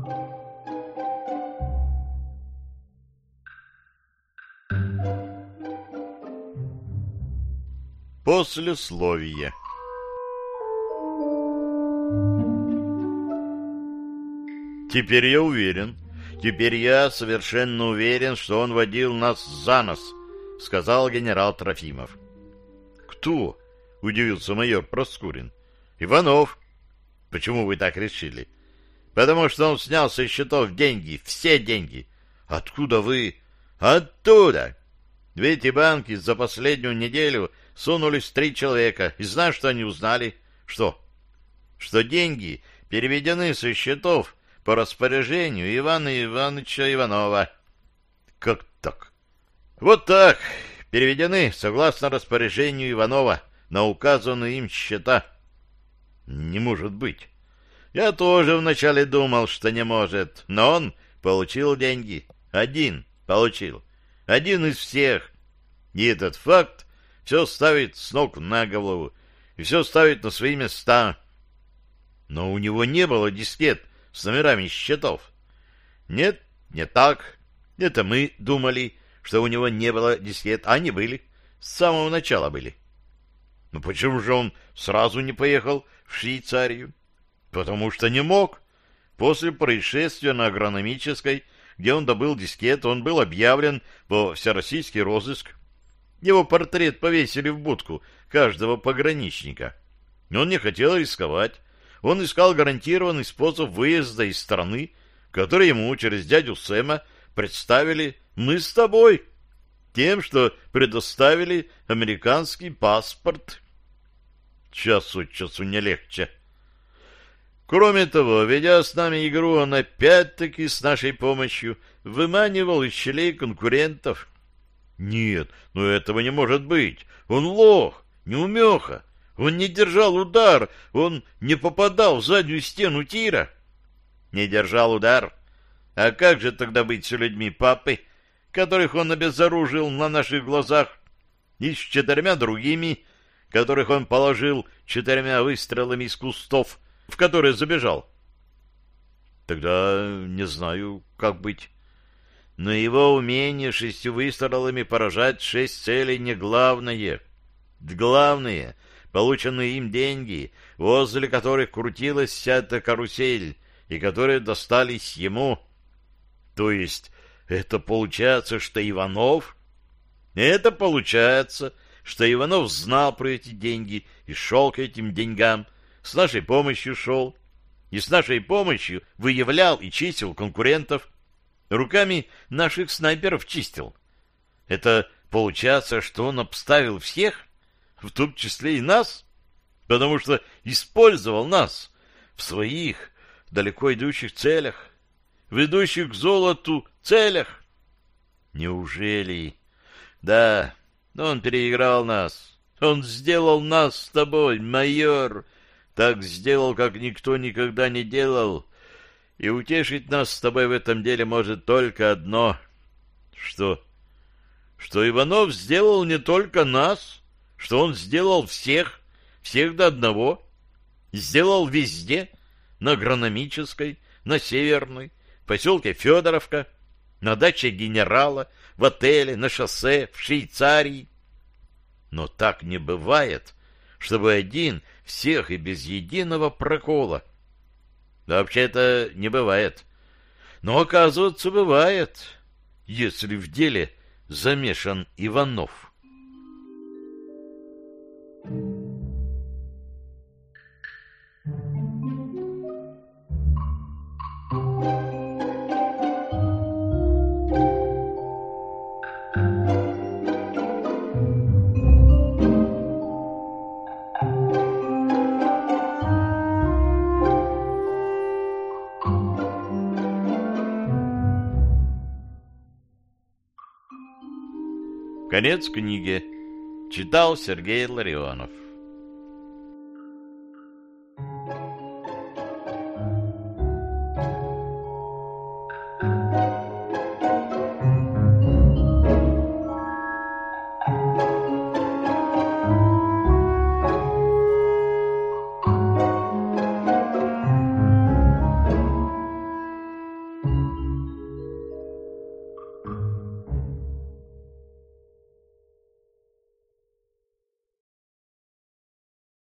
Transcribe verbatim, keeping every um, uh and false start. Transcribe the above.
Послесловие. Теперь я уверен, теперь я совершенно уверен, что он водил нас за нос, сказал генерал Трофимов. Кто? Удивился майор Проскурин. Иванов. Почему вы так решили? Потому что он снял со счетов деньги, все деньги. Откуда вы? Оттуда. В эти банки за последнюю неделю сунулись три человека. И знаешь, что они узнали? Что? Что деньги переведены со счетов по распоряжению Ивана Ивановича Иванова. Как так? Вот так. Переведены согласно распоряжению Иванова на указанные им счета. Не может быть. Я тоже вначале думал, что не может, но он получил деньги. Один получил. Один из всех. И этот факт все ставит с ног на голову и все ставит на свои места. Но у него не было дискет с номерами счетов. Нет, не так. Это мы думали, что у него не было дискет, а они были. С самого начала были. Но почему же он сразу не поехал в Швейцарию? Потому что не мог. После происшествия на Агрономической, где он добыл дискет, он был объявлен во всероссийский розыск. Его портрет повесили в будку каждого пограничника. Но он не хотел рисковать. Он искал гарантированный способ выезда из страны, который ему через дядю Сэма представили мы с тобой, тем, что предоставили американский паспорт. Час от часу не легче. Кроме того, ведя с нами игру, он опять-таки с нашей помощью выманивал из щелей конкурентов. Нет, ну этого не может быть. Он лох, неумеха. Он не держал удар, он не попадал в заднюю стену тира. Не держал удар? А как же тогда быть с людьми папы, которых он обезоружил на наших глазах, и с четырьмя другими, которых он положил четырьмя выстрелами из кустов, в которые забежал? Тогда не знаю, как быть. Но его умение шестью выстрелами поражать шесть целей не главное. Главное — полученные им деньги, возле которых крутилась вся эта карусель, и которые достались ему. То есть это получается, что Иванов? Это получается, что Иванов знал про эти деньги и шел к этим деньгам, с нашей помощью шел, и с нашей помощью выявлял и чистил конкурентов, руками наших снайперов чистил. Это получается, что он обставил всех, в том числе и нас, потому что использовал нас в своих далеко идущих целях, в идущих к золоту целях. Неужели? Да, он переиграл нас. Он сделал нас с тобой, майор, так сделал, как никто никогда не делал. И утешить нас с тобой в этом деле может только одно. Что? Что Иванов сделал не только нас, что он сделал всех, всех до одного. Сделал везде, на Агрономической, на Северной, в поселке Федоровка, на даче генерала, в отеле, на шоссе, в Швейцарии. Но так не бывает, чтобы один всех и без единого прокола. Вообще-то не бывает. Но, оказывается, бывает, если в деле замешан Иванов. Конец книги. Читал Сергей Ларионов.